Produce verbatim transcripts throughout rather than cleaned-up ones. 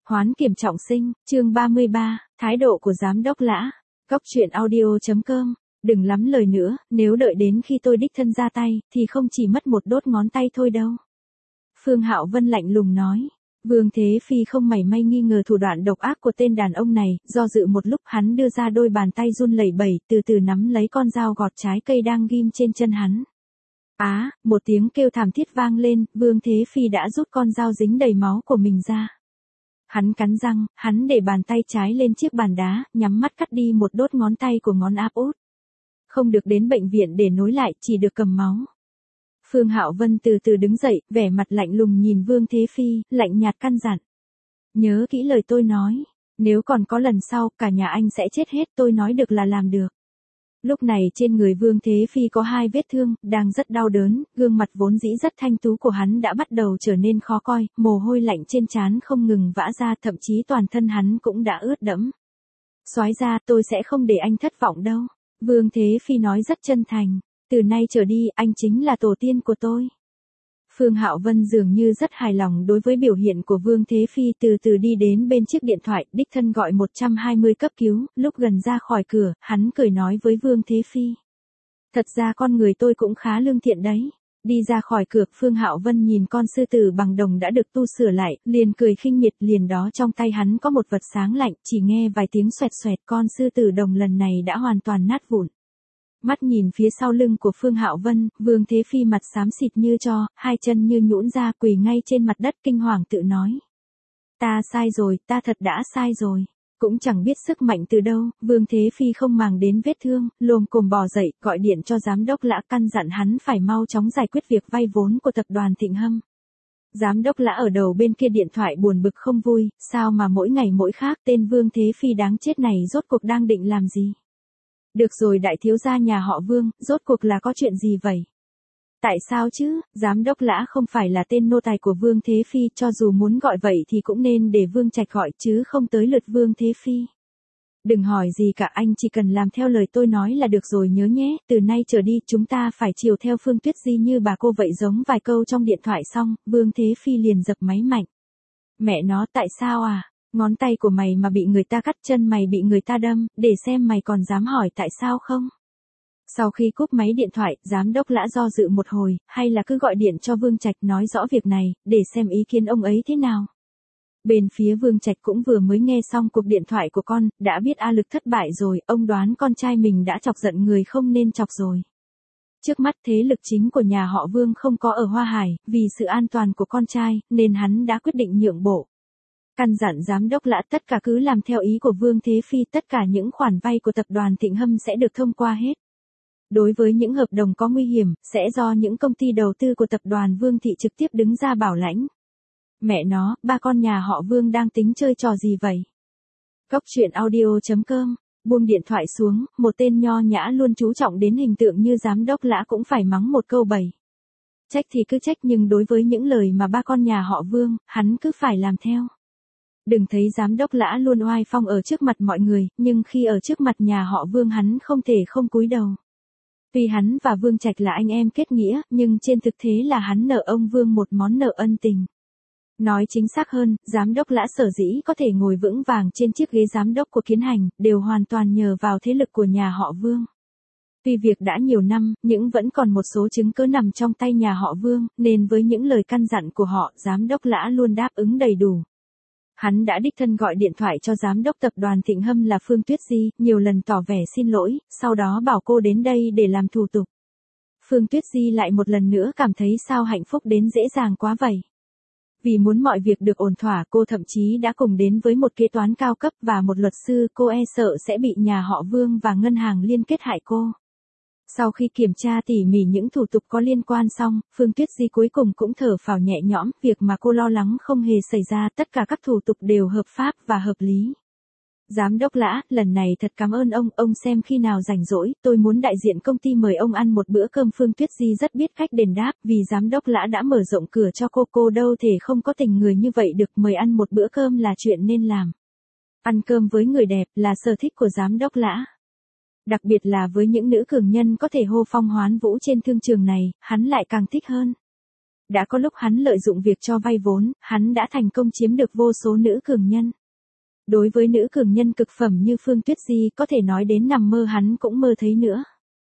Hoán kiểm trọng sinh, chương ba mươi ba, thái độ của giám đốc Lã. Góc truyện audio chấm com. Đừng lắm lời nữa, nếu đợi đến khi tôi đích thân ra tay, thì không chỉ mất một đốt ngón tay thôi đâu. Phương Hạo Vân lạnh lùng nói. Vương Thế Phi không mảy may nghi ngờ thủ đoạn độc ác của tên đàn ông này, do dự một lúc hắn đưa ra đôi bàn tay run lẩy bẩy, từ từ nắm lấy con dao gọt trái cây đang ghim trên chân hắn. Á, một tiếng kêu thảm thiết vang lên, Vương Thế Phi đã rút con dao dính đầy máu của mình ra. Hắn cắn răng, hắn để bàn tay trái lên chiếc bàn đá, nhắm mắt cắt đi một đốt ngón tay của ngón áp út. Không được đến bệnh viện để nối lại, chỉ được cầm máu. Phương Hạo Vân từ từ đứng dậy, vẻ mặt lạnh lùng nhìn Vương Thế Phi, lạnh nhạt căn dặn. Nhớ kỹ lời tôi nói, nếu còn có lần sau, cả nhà anh sẽ chết hết, tôi nói được là làm được. Lúc này trên người Vương Thế Phi có hai vết thương, đang rất đau đớn, gương mặt vốn dĩ rất thanh tú của hắn đã bắt đầu trở nên khó coi, mồ hôi lạnh trên trán không ngừng vã ra, thậm chí toàn thân hắn cũng đã ướt đẫm. Soái ra, tôi sẽ không để anh thất vọng đâu. Vương Thế Phi nói rất chân thành, từ nay trở đi, anh chính là tổ tiên của tôi. Phương Hạo Vân dường như rất hài lòng đối với biểu hiện của Vương Thế Phi, từ từ đi đến bên chiếc điện thoại, đích thân gọi một trăm hai mươi cấp cứu, lúc gần ra khỏi cửa, hắn cười nói với Vương Thế Phi. Thật ra con người tôi cũng khá lương thiện đấy. Đi ra khỏi cửa, Phương Hạo Vân nhìn con sư tử bằng đồng đã được tu sửa lại, liền cười khinh miệt, liền đó trong tay hắn có một vật sáng lạnh, chỉ nghe vài tiếng xoẹt xoẹt, con sư tử đồng lần này đã hoàn toàn nát vụn. Mắt nhìn phía sau lưng của Phương Hạo Vân, Vương Thế Phi mặt xám xịt như tro, hai chân như nhũn ra, quỳ ngay trên mặt đất kinh hoàng tự nói. Ta sai rồi, ta thật đã sai rồi. Cũng chẳng biết sức mạnh từ đâu, Vương Thế Phi không màng đến vết thương, lồm cồm bò dậy, gọi điện cho giám đốc Lã, căn dặn hắn phải mau chóng giải quyết việc vay vốn của tập đoàn Thịnh Hâm. Giám đốc Lã ở đầu bên kia điện thoại buồn bực không vui, sao mà mỗi ngày mỗi khác, tên Vương Thế Phi đáng chết này rốt cuộc đang định làm gì? Được rồi đại thiếu gia nhà họ Vương, rốt cuộc là có chuyện gì vậy? Tại sao chứ, giám đốc Lã không phải là tên nô tài của Vương Thế Phi, cho dù muốn gọi vậy thì cũng nên để Vương Trạch gọi chứ không tới lượt Vương Thế Phi. Đừng hỏi gì cả, anh chỉ cần làm theo lời tôi nói là được rồi nhớ nhé, từ nay trở đi chúng ta phải chiều theo Phương Tuyết Di như bà cô vậy, giống vài câu trong điện thoại xong, Vương Thế Phi liền dập máy mạnh. Mẹ nó, tại sao à? Ngón tay của mày mà bị người ta cắt, chân mày bị người ta đâm, để xem mày còn dám hỏi tại sao không? Sau khi cúp máy điện thoại, giám đốc Lã do dự một hồi, hay là cứ gọi điện cho Vương Trạch nói rõ việc này, để xem ý kiến ông ấy thế nào. Bên phía Vương Trạch cũng vừa mới nghe xong cuộc điện thoại của con, đã biết A Lực thất bại rồi, ông đoán con trai mình đã chọc giận người không nên chọc rồi. Trước mắt thế lực chính của nhà họ Vương không có ở Hoa Hải, vì sự an toàn của con trai, nên hắn đã quyết định nhượng bộ. Căn dặn giám đốc Lã tất cả cứ làm theo ý của Vương Thế Phi, tất cả những khoản vay của tập đoàn Thịnh Hâm sẽ được thông qua hết. Đối với những hợp đồng có nguy hiểm, sẽ do những công ty đầu tư của tập đoàn Vương Thị trực tiếp đứng ra bảo lãnh. Mẹ nó, ba con nhà họ Vương đang tính chơi trò gì vậy? Góc truyện audio chấm com. Buông điện thoại xuống, một tên nho nhã luôn chú trọng đến hình tượng như giám đốc Lã cũng phải mắng một câu bầy. Trách thì cứ trách, nhưng đối với những lời mà ba con nhà họ Vương, hắn cứ phải làm theo. Đừng thấy giám đốc Lã luôn oai phong ở trước mặt mọi người, nhưng khi ở trước mặt nhà họ Vương hắn không thể không cúi đầu. Tuy hắn và Vương Trạch là anh em kết nghĩa, nhưng trên thực tế là hắn nợ ông Vương một món nợ ân tình. Nói chính xác hơn, giám đốc Lã sở dĩ có thể ngồi vững vàng trên chiếc ghế giám đốc của Kiến Hành, đều hoàn toàn nhờ vào thế lực của nhà họ Vương. Tuy việc đã nhiều năm, nhưng vẫn còn một số chứng cứ nằm trong tay nhà họ Vương, nên với những lời căn dặn của họ, giám đốc Lã luôn đáp ứng đầy đủ. Hắn đã đích thân gọi điện thoại cho giám đốc tập đoàn Thịnh Hâm là Phương Tuyết Di, nhiều lần tỏ vẻ xin lỗi, sau đó bảo cô đến đây để làm thủ tục. Phương Tuyết Di lại một lần nữa cảm thấy sao hạnh phúc đến dễ dàng quá vậy. Vì muốn mọi việc được ổn thỏa, cô thậm chí đã cùng đến với một kế toán cao cấp và một luật sư, cô e sợ sẽ bị nhà họ Vương và ngân hàng liên kết hại cô. Sau khi kiểm tra tỉ mỉ những thủ tục có liên quan xong, Phương Tuyết Di cuối cùng cũng thở phào nhẹ nhõm, việc mà cô lo lắng không hề xảy ra, tất cả các thủ tục đều hợp pháp và hợp lý. Giám đốc Lã, lần này thật cảm ơn ông, ông xem khi nào rảnh rỗi, tôi muốn đại diện công ty mời ông ăn một bữa cơm. Phương Tuyết Di rất biết cách đền đáp, vì giám đốc Lã đã mở rộng cửa cho cô, cô đâu thể không có tình người như vậy được, mời ăn một bữa cơm là chuyện nên làm. Ăn cơm với người đẹp là sở thích của giám đốc Lã. Đặc biệt là với những nữ cường nhân có thể hô phong hoán vũ trên thương trường này, hắn lại càng thích hơn. Đã có lúc hắn lợi dụng việc cho vay vốn, hắn đã thành công chiếm được vô số nữ cường nhân. Đối với nữ cường nhân cực phẩm như Phương Tuyết Di có thể nói đến nằm mơ hắn cũng mơ thấy nữa.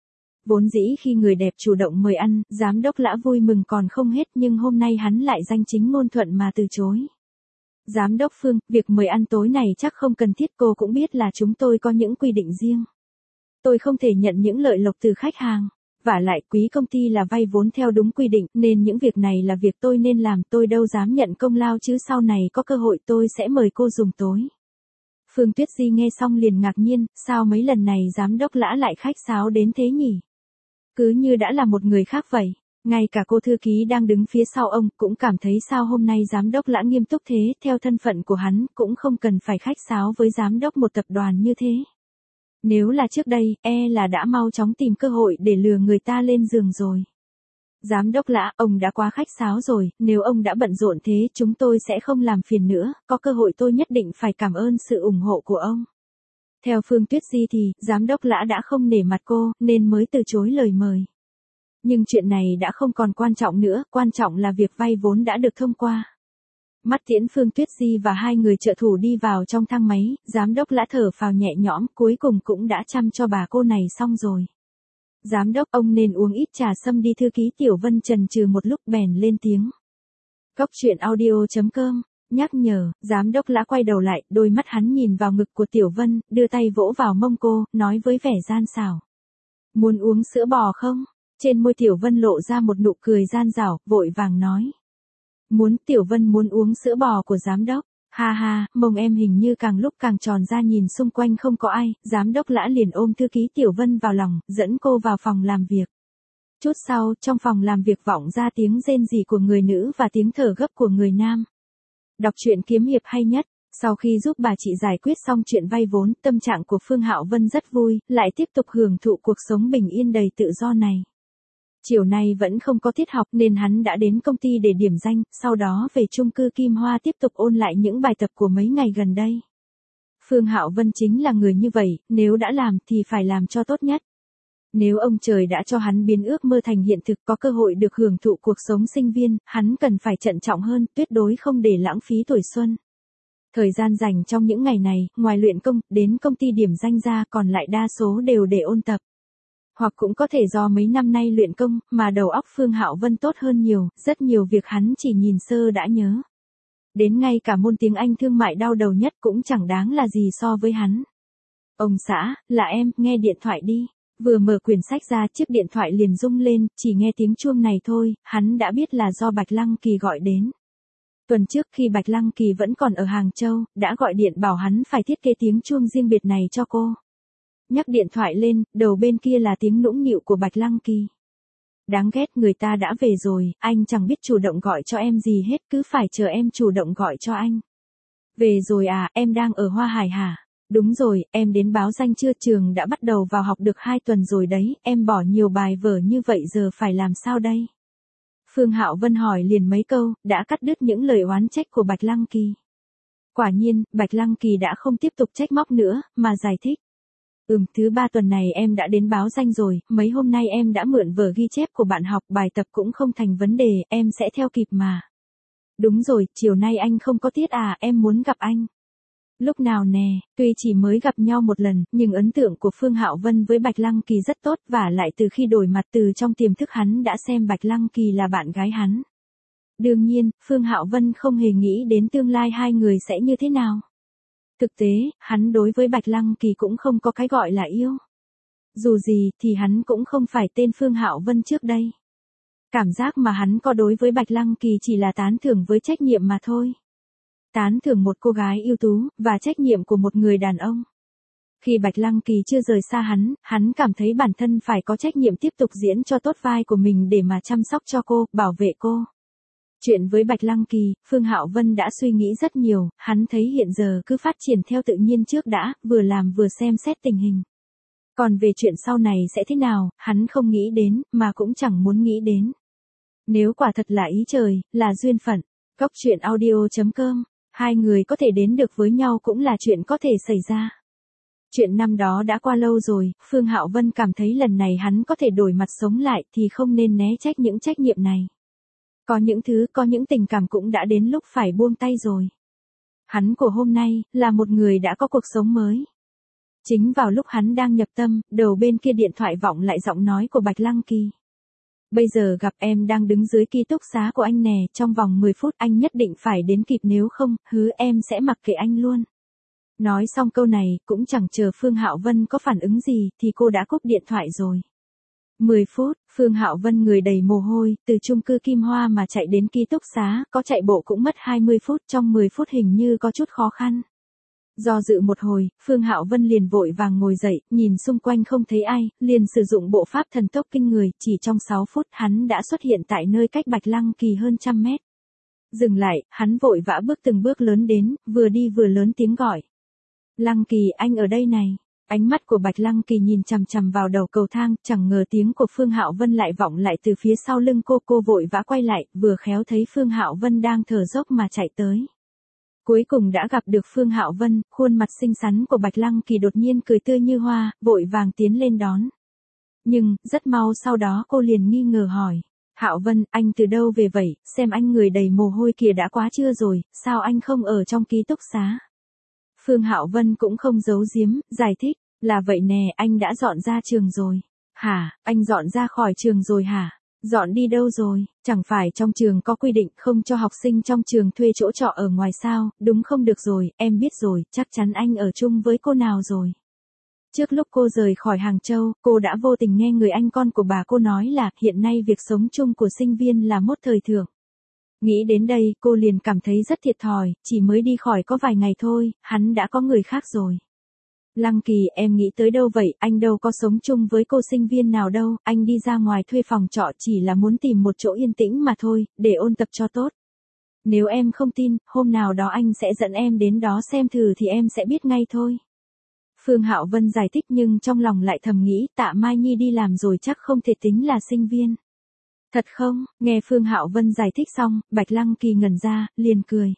Vốn dĩ khi người đẹp chủ động mời ăn, giám đốc Lã vui mừng còn không hết nhưng hôm nay hắn lại danh chính ngôn thuận mà từ chối. Giám đốc Phương, việc mời ăn tối này chắc không cần thiết, cô cũng biết là chúng tôi có những quy định riêng. Tôi không thể nhận những lợi lộc từ khách hàng. Vả lại quý công ty là vay vốn theo đúng quy định nên những việc này là việc tôi nên làm, tôi đâu dám nhận công lao chứ sau này có cơ hội tôi sẽ mời cô dùng tối. Phương Tuyết Di nghe xong liền ngạc nhiên, sao mấy lần này giám đốc Lã lại khách sáo đến thế nhỉ? Cứ như đã là một người khác vậy. Ngay cả cô thư ký đang đứng phía sau ông cũng cảm thấy sao hôm nay giám đốc Lã nghiêm túc thế, theo thân phận của hắn cũng không cần phải khách sáo với giám đốc một tập đoàn như thế. Nếu là trước đây, e là đã mau chóng tìm cơ hội để lừa người ta lên giường rồi. Giám đốc Lã, ông đã quá khách sáo rồi, nếu ông đã bận rộn thế chúng tôi sẽ không làm phiền nữa, có cơ hội tôi nhất định phải cảm ơn sự ủng hộ của ông. Theo Phương Tuyết Di thì, giám đốc Lã đã không nể mặt cô, nên mới từ chối lời mời. Nhưng chuyện này đã không còn quan trọng nữa, quan trọng là việc vay vốn đã được thông qua. Mắt tiễn Phương Tuyết Di và hai người trợ thủ đi vào trong thang máy, giám đốc Lã thở phào nhẹ nhõm, cuối cùng cũng đã chăm cho bà cô này xong rồi. Giám đốc, ông nên uống ít trà sâm đi, thư ký Tiểu Vân chần chừ một lúc bèn lên tiếng. Cốc truyện audio chấm com, nhắc nhở, giám đốc Lã quay đầu lại, đôi mắt hắn nhìn vào ngực của Tiểu Vân, đưa tay vỗ vào mông cô, nói với vẻ gian xảo. Muốn uống sữa bò không? Trên môi Tiểu Vân lộ ra một nụ cười gian xảo, vội vàng nói. Muốn. Tiểu Vân muốn uống sữa bò của giám đốc. Ha ha, mông em hình như càng lúc càng tròn ra, nhìn xung quanh không có ai, giám đốc Lã liền ôm thư ký Tiểu Vân vào lòng, dẫn cô vào phòng làm việc. Chút sau, trong phòng làm việc vọng ra tiếng rên rỉ của người nữ và tiếng thở gấp của người nam. Đọc truyện kiếm hiệp hay nhất. Sau khi giúp bà chị giải quyết xong chuyện vay vốn, tâm trạng của Phương Hạo Vân rất vui, lại tiếp tục hưởng thụ cuộc sống bình yên đầy tự do này. Chiều nay vẫn không có tiết học nên hắn đã đến công ty để điểm danh, sau đó về chung cư Kim Hoa tiếp tục ôn lại những bài tập của mấy ngày gần đây. Phương Hạo Vân chính là người như vậy, nếu đã làm thì phải làm cho tốt nhất. Nếu ông trời đã cho hắn biến ước mơ thành hiện thực, có cơ hội được hưởng thụ cuộc sống sinh viên, hắn cần phải trân trọng hơn, tuyệt đối không để lãng phí tuổi xuân. Thời gian dành trong những ngày này, ngoài luyện công, đến công ty điểm danh ra còn lại đa số đều để ôn tập. Hoặc cũng có thể do mấy năm nay luyện công, mà đầu óc Phương Hạo Vân tốt hơn nhiều, rất nhiều việc hắn chỉ nhìn sơ đã nhớ. Đến ngay cả môn tiếng Anh thương mại đau đầu nhất cũng chẳng đáng là gì so với hắn. Ông xã, là em, nghe điện thoại đi. Vừa mở quyển sách ra chiếc điện thoại liền rung lên, chỉ nghe tiếng chuông này thôi, hắn đã biết là do Bạch Lăng Kỳ gọi đến. Tuần trước khi Bạch Lăng Kỳ vẫn còn ở Hàng Châu, đã gọi điện bảo hắn phải thiết kế tiếng chuông riêng biệt này cho cô. Nhắc điện thoại lên, đầu bên kia là tiếng nũng nịu của Bạch Lăng Kỳ. Đáng ghét, người ta đã về rồi, anh chẳng biết chủ động gọi cho em gì hết, cứ phải chờ em chủ động gọi cho anh. Về rồi à, em đang ở Hoa Hải hả? Đúng rồi, em đến báo danh chưa, trường đã bắt đầu vào học được hai tuần rồi đấy, em bỏ nhiều bài vở như vậy giờ phải làm sao đây? Phương Hạo Vân hỏi liền mấy câu, đã cắt đứt những lời oán trách của Bạch Lăng Kỳ. Quả nhiên, Bạch Lăng Kỳ đã không tiếp tục trách móc nữa, mà giải thích. Ừm, thứ ba tuần này em đã đến báo danh rồi, mấy hôm nay em đã mượn vở ghi chép của bạn học, bài tập cũng không thành vấn đề, em sẽ theo kịp mà. Đúng rồi, chiều nay anh không có tiết à, em muốn gặp anh. Lúc nào nè, tuy chỉ mới gặp nhau một lần, nhưng ấn tượng của Phương Hạo Vân với Bạch Lăng Kỳ rất tốt, và lại từ khi đổi mặt từ trong tiềm thức hắn đã xem Bạch Lăng Kỳ là bạn gái hắn. Đương nhiên, Phương Hạo Vân không hề nghĩ đến tương lai hai người sẽ như thế nào. Thực tế, hắn đối với Bạch Lăng Kỳ cũng không có cái gọi là yêu. Dù gì thì hắn cũng không phải tên Phương Hạo Vân trước đây. Cảm giác mà hắn có đối với Bạch Lăng Kỳ chỉ là tán thưởng với trách nhiệm mà thôi. Tán thưởng một cô gái ưu tú, và trách nhiệm của một người đàn ông. Khi Bạch Lăng Kỳ chưa rời xa hắn, hắn cảm thấy bản thân phải có trách nhiệm tiếp tục diễn cho tốt vai của mình để mà chăm sóc cho cô, bảo vệ cô. Chuyện với Bạch Lăng Kỳ, Phương Hạo Vân đã suy nghĩ rất nhiều, hắn thấy hiện giờ cứ phát triển theo tự nhiên trước đã, vừa làm vừa xem xét tình hình. Còn về chuyện sau này sẽ thế nào, hắn không nghĩ đến, mà cũng chẳng muốn nghĩ đến. Nếu quả thật là ý trời, là duyên phận, cốc truyện audio chấm com, hai người có thể đến được với nhau cũng là chuyện có thể xảy ra. Chuyện năm đó đã qua lâu rồi, Phương Hạo Vân cảm thấy lần này hắn có thể đổi mặt sống lại thì không nên né trách những trách nhiệm này. Có những thứ, có những tình cảm cũng đã đến lúc phải buông tay rồi. Hắn của hôm nay, là một người đã có cuộc sống mới. Chính vào lúc hắn đang nhập tâm, đầu bên kia điện thoại vọng lại giọng nói của Bạch Lăng Kỳ. Bây giờ gặp em đang đứng dưới ký túc xá của anh nè, trong vòng mười phút anh nhất định phải đến kịp, nếu không, hứa em sẽ mặc kệ anh luôn. Nói xong câu này, cũng chẳng chờ Phương Hạo Vân có phản ứng gì, thì cô đã cúp điện thoại rồi. mười phút, Phương Hạo Vân người đầy mồ hôi, từ chung cư Kim Hoa mà chạy đến ký túc xá, có chạy bộ cũng mất hai mươi phút, trong mười phút hình như có chút khó khăn. Do dự một hồi, Phương Hạo Vân liền vội vàng ngồi dậy, nhìn xung quanh không thấy ai, liền sử dụng bộ pháp thần tốc kinh người, chỉ trong sáu phút hắn đã xuất hiện tại nơi cách Bạch Lăng Kỳ hơn trăm mét. Dừng lại, hắn vội vã bước từng bước lớn đến, vừa đi vừa lớn tiếng gọi. Lăng Kỳ, anh ở đây này. Ánh mắt của Bạch Lăng Kỳ nhìn chằm chằm vào đầu cầu thang, chẳng ngờ tiếng của Phương Hạo Vân lại vọng lại từ phía sau lưng cô, cô vội vã quay lại, vừa khéo thấy Phương Hạo Vân đang thở dốc mà chạy tới. Cuối cùng đã gặp được Phương Hạo Vân, khuôn mặt xinh xắn của Bạch Lăng Kỳ đột nhiên cười tươi như hoa, vội vàng tiến lên đón. Nhưng, rất mau sau đó cô liền nghi ngờ hỏi. Hạo Vân, anh từ đâu về vậy, xem anh người đầy mồ hôi kìa, đã quá trưa rồi, sao anh không ở trong ký túc xá? Phương Hạo Vân cũng không giấu giếm, giải thích, là vậy nè, anh đã dọn ra trường rồi. Hả, anh dọn ra khỏi trường rồi hả? Dọn đi đâu rồi? Chẳng phải trong trường có quy định không cho học sinh trong trường thuê chỗ trọ ở ngoài sao? Đúng không, được rồi, em biết rồi, chắc chắn anh ở chung với cô nào rồi. Trước lúc cô rời khỏi Hàng Châu, cô đã vô tình nghe người anh con của bà cô nói là hiện nay việc sống chung của sinh viên là mốt thời thượng. Nghĩ đến đây, cô liền cảm thấy rất thiệt thòi, chỉ mới đi khỏi có vài ngày thôi, hắn đã có người khác rồi. Lăng Kỳ, em nghĩ tới đâu vậy, anh đâu có sống chung với cô sinh viên nào đâu, anh đi ra ngoài thuê phòng trọ chỉ là muốn tìm một chỗ yên tĩnh mà thôi, để ôn tập cho tốt. Nếu em không tin, hôm nào đó anh sẽ dẫn em đến đó xem thử thì em sẽ biết ngay thôi. Phương Hạo Vân giải thích nhưng trong lòng lại thầm nghĩ, Tạ Mai Nhi đi làm rồi chắc không thể tính là sinh viên. Thật không? Nghe Phương Hạo Vân giải thích xong, Bạch Lăng Kỳ ngẩn ra, liền cười.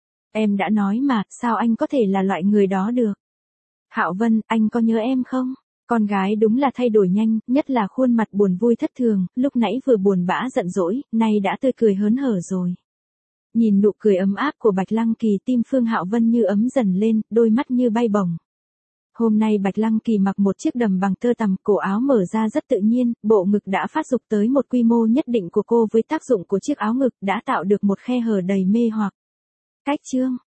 Em đã nói mà, sao anh có thể là loại người đó được? Hạo Vân, anh có nhớ em không? Con gái đúng là thay đổi nhanh, nhất là khuôn mặt buồn vui thất thường, lúc nãy vừa buồn bã giận dỗi, nay đã tươi cười hớn hở rồi. Nhìn nụ cười ấm áp của Bạch Lăng Kỳ, tim Phương Hạo Vân như ấm dần lên, đôi mắt như bay bổng. Hôm nay Bạch Lăng Kỳ mặc một chiếc đầm bằng tơ tằm, cổ áo mở ra rất tự nhiên, bộ ngực đã phát dục tới một quy mô nhất định của cô với tác dụng của chiếc áo ngực đã tạo được một khe hở đầy mê hoặc. Cách chương